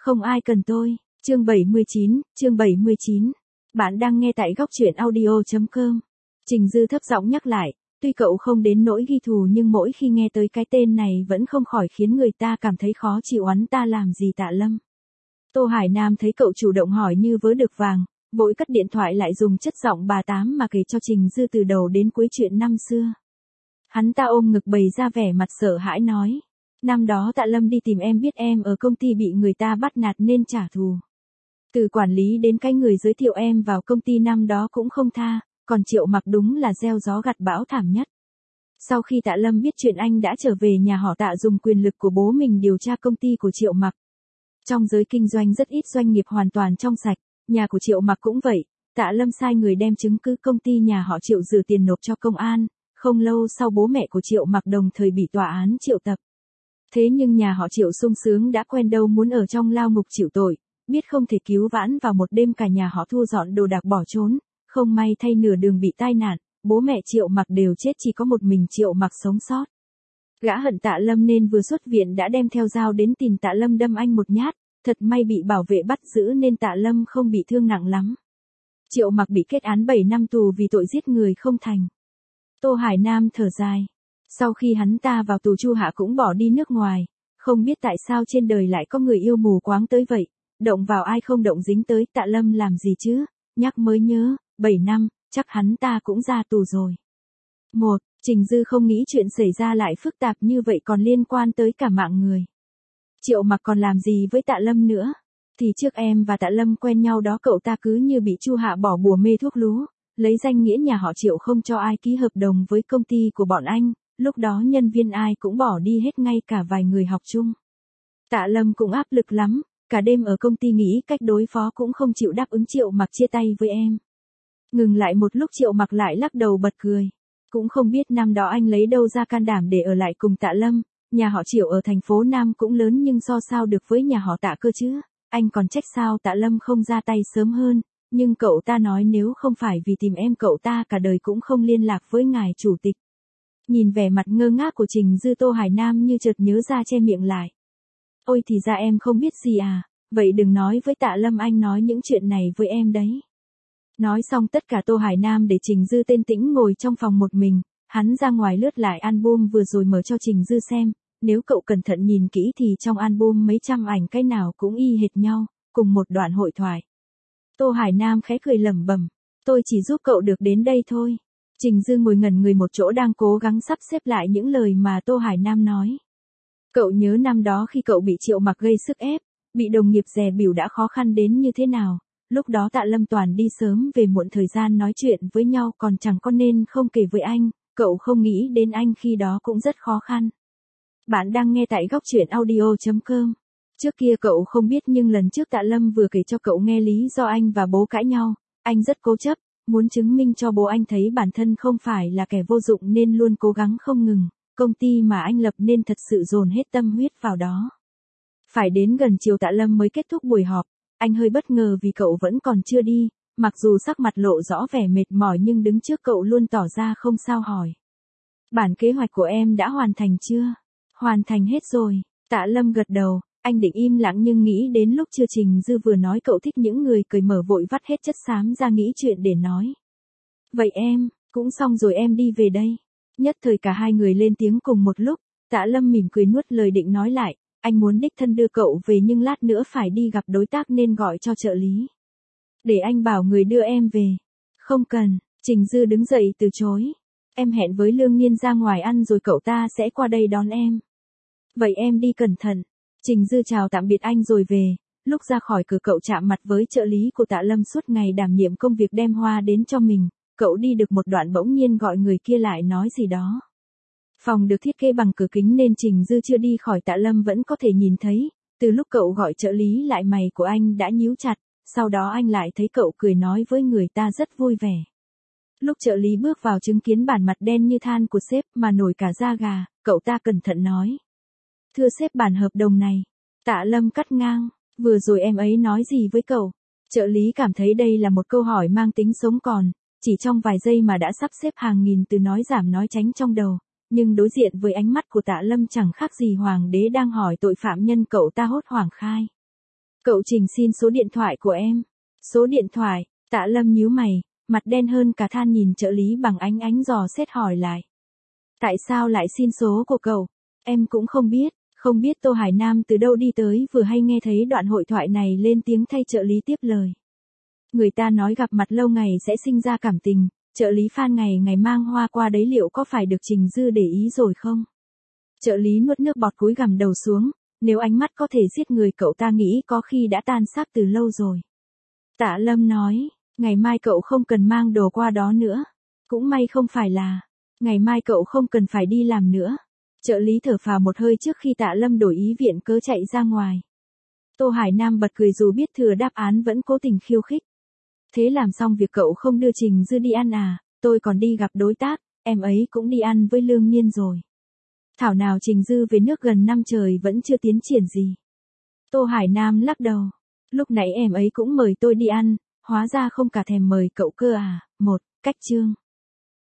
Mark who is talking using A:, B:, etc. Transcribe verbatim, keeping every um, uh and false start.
A: Không ai cần tôi. Chương bảy mươi chín, chương bảy mươi chín. Bạn đang nghe tại góc truyện audio chấm com. Trình Dư thấp giọng nhắc lại, tuy cậu không đến nỗi ghi thù nhưng mỗi khi nghe tới cái tên này vẫn không khỏi khiến người ta cảm thấy khó chịu. Oán ta làm gì Tạ Lâm? Tô Hải Nam thấy cậu chủ động hỏi như vớ được vàng, vội cất điện thoại lại dùng chất giọng bà tám mà kể cho Trình Dư từ đầu đến cuối chuyện năm xưa. Hắn ta ôm ngực bày ra vẻ mặt sợ hãi nói. Năm đó Tạ Lâm đi tìm em biết em ở công ty bị người ta bắt nạt nên trả thù. Từ quản lý đến cái người giới thiệu em vào công ty năm đó cũng không tha, còn Triệu Mặc đúng là gieo gió gặt bão thảm nhất. Sau khi Tạ Lâm biết chuyện anh đã trở về nhà họ Tạ dùng quyền lực của bố mình điều tra công ty của Triệu Mặc. Trong giới kinh doanh rất ít doanh nghiệp hoàn toàn trong sạch, nhà của Triệu Mặc cũng vậy. Tạ Lâm sai người đem chứng cứ công ty nhà họ Triệu rửa tiền nộp cho công an. Không lâu sau bố mẹ của Triệu Mặc đồng thời bị tòa án triệu tập. Thế nhưng nhà họ Triệu sung sướng đã quen đâu muốn ở trong lao ngục chịu tội, biết không thể cứu vãn vào một đêm cả nhà họ thu dọn đồ đạc bỏ trốn, không may thay nửa đường bị tai nạn, bố mẹ Triệu Mặc đều chết chỉ có một mình Triệu Mặc sống sót. Gã hận Tạ Lâm nên vừa xuất viện đã đem theo dao đến tìm Tạ Lâm đâm anh một nhát, thật may bị bảo vệ bắt giữ nên Tạ Lâm không bị thương nặng lắm. Triệu Mặc bị kết án bảy năm tù vì tội giết người không thành. Tô Hải Nam thở dài. Sau khi hắn ta vào tù Chu Hạ cũng bỏ đi nước ngoài, không biết tại sao trên đời lại có người yêu mù quáng tới vậy, động vào ai không động dính tới. Tạ Lâm làm gì chứ, nhắc mới nhớ, bảy năm, chắc hắn ta cũng ra tù rồi. Một, Trình Dư không nghĩ chuyện xảy ra lại phức tạp như vậy còn liên quan tới cả mạng người. Triệu Mặc còn làm gì với Tạ Lâm nữa, thì trước em và Tạ Lâm quen nhau đó cậu ta cứ như bị Chu Hạ bỏ bùa mê thuốc lú, lấy danh nghĩa nhà họ Triệu không cho ai ký hợp đồng với công ty của bọn anh. Lúc đó nhân viên ai cũng bỏ đi hết ngay cả vài người học chung. Tạ Lâm cũng áp lực lắm, cả đêm ở công ty nghĩ cách đối phó cũng không chịu đáp ứng Triệu Mặc chia tay với em. Ngừng lại một lúc Triệu Mặc lại lắc đầu bật cười. Cũng không biết năm đó anh lấy đâu ra can đảm để ở lại cùng Tạ Lâm, nhà họ Triệu ở thành phố Nam cũng lớn nhưng so sao được với nhà họ Tạ cơ chứ, anh còn trách sao Tạ Lâm không ra tay sớm hơn, nhưng cậu ta nói nếu không phải vì tìm em cậu ta cả đời cũng không liên lạc với ngài chủ tịch. Nhìn vẻ mặt ngơ ngác của Trình Dư Tô Hải Nam như chợt nhớ ra che miệng lại. Ôi thì ra em không biết gì à, vậy đừng nói với Tạ Lâm anh nói những chuyện này với em đấy. Nói xong tất cả Tô Hải Nam để Trình Dư tên tĩnh ngồi trong phòng một mình, hắn ra ngoài lướt lại album vừa rồi mở cho Trình Dư xem, nếu cậu cẩn thận nhìn kỹ thì trong album mấy trăm ảnh cái nào cũng y hệt nhau, cùng một đoạn hội thoại. Tô Hải Nam khẽ cười lẩm bẩm, tôi chỉ giúp cậu được đến đây thôi. Trình Dư ngồi ngẩn người một chỗ đang cố gắng sắp xếp lại những lời mà Tô Hải Nam nói. Cậu nhớ năm đó khi cậu bị Triệu Mặc gây sức ép, bị đồng nghiệp dè bỉu đã khó khăn đến như thế nào, lúc đó Tạ Lâm toàn đi sớm về muộn thời gian nói chuyện với nhau còn chẳng có nên không kể với anh, cậu không nghĩ đến anh khi đó cũng rất khó khăn. Bạn đang nghe tại góc truyện audio chấm com. Trước kia cậu không biết nhưng lần trước Tạ Lâm vừa kể cho cậu nghe lý do anh và bố cãi nhau, anh rất cố chấp. Muốn chứng minh cho bố anh thấy bản thân không phải là kẻ vô dụng nên luôn cố gắng không ngừng, công ty mà anh lập nên thật sự dồn hết tâm huyết vào đó. Phải đến gần chiều Tạ Lâm mới kết thúc buổi họp, anh hơi bất ngờ vì cậu vẫn còn chưa đi, mặc dù sắc mặt lộ rõ vẻ mệt mỏi nhưng đứng trước cậu luôn tỏ ra không sao hỏi. Bản kế hoạch của em đã hoàn thành chưa? Hoàn thành hết rồi, Tạ Lâm gật đầu. Anh định im lặng nhưng nghĩ đến lúc chưa Trình Dư vừa nói cậu thích những người cười mở vội vắt hết chất xám ra nghĩ chuyện để nói. Vậy em, cũng xong rồi em đi về đây. Nhất thời cả hai người lên tiếng cùng một lúc, Tạ Lâm mỉm cười nuốt lời định nói lại, anh muốn đích thân đưa cậu về nhưng lát nữa phải đi gặp đối tác nên gọi cho trợ lý. Để anh bảo người đưa em về. Không cần, Trình Dư đứng dậy từ chối. Em hẹn với Lương Nhiên ra ngoài ăn rồi cậu ta sẽ qua đây đón em. Vậy em đi cẩn thận. Trình Dư chào tạm biệt anh rồi về, lúc ra khỏi cửa cậu chạm mặt với trợ lý của Tạ Lâm suốt ngày đảm nhiệm công việc đem hoa đến cho mình, cậu đi được một đoạn bỗng nhiên gọi người kia lại nói gì đó. Phòng được thiết kế bằng cửa kính nên Trình Dư chưa đi khỏi Tạ Lâm vẫn có thể nhìn thấy, từ lúc cậu gọi trợ lý lại mày của anh đã nhíu chặt, sau đó anh lại thấy cậu cười nói với người ta rất vui vẻ. Lúc trợ lý bước vào chứng kiến bản mặt đen như than của sếp mà nổi cả da gà, cậu ta cẩn thận nói. Thưa sếp bản hợp đồng này. Tạ Lâm cắt ngang, vừa rồi em ấy nói gì với cậu? Trợ lý cảm thấy đây là một câu hỏi mang tính sống còn, chỉ trong vài giây mà đã sắp xếp hàng nghìn từ nói giảm nói tránh trong đầu, nhưng đối diện với ánh mắt của Tạ Lâm chẳng khác gì hoàng đế đang hỏi tội phạm nhân cậu ta hốt hoảng khai. Cậu Trình xin số điện thoại của em. Số điện thoại, Tạ Lâm nhíu mày, mặt đen hơn cả than nhìn trợ lý bằng ánh ánh dò xét hỏi lại. Tại sao lại xin số của cậu? Em cũng không biết, không biết Tô Hải Nam từ đâu đi tới vừa hay nghe thấy đoạn hội thoại này lên tiếng thay trợ lý tiếp lời. Người ta nói gặp mặt lâu ngày sẽ sinh ra cảm tình, trợ lý Phan ngày ngày mang hoa qua đấy liệu có phải được Trình Dư để ý rồi không? Trợ lý nuốt nước bọt cúi gằm đầu xuống, nếu ánh mắt có thể giết người cậu ta nghĩ có khi đã tan xác từ lâu rồi. Tạ Lâm nói, ngày mai cậu không cần mang đồ qua đó nữa. Cũng may không phải là, ngày mai cậu không cần phải đi làm nữa. Trợ lý thở phào một hơi trước khi Tạ Lâm đổi ý viện cớ chạy ra ngoài. Tô Hải Nam bật cười dù biết thừa đáp án vẫn cố tình khiêu khích. Thế làm xong việc cậu không đưa Trình Dư đi ăn à, tôi còn đi gặp đối tác, em ấy cũng đi ăn với Lương Nhiên rồi. Thảo nào Trình Dư về nước gần năm trời vẫn chưa tiến triển gì. Tô Hải Nam lắc đầu. Lúc nãy em ấy cũng mời tôi đi ăn, hóa ra không cả thèm mời cậu cơ à. Một, cách chương.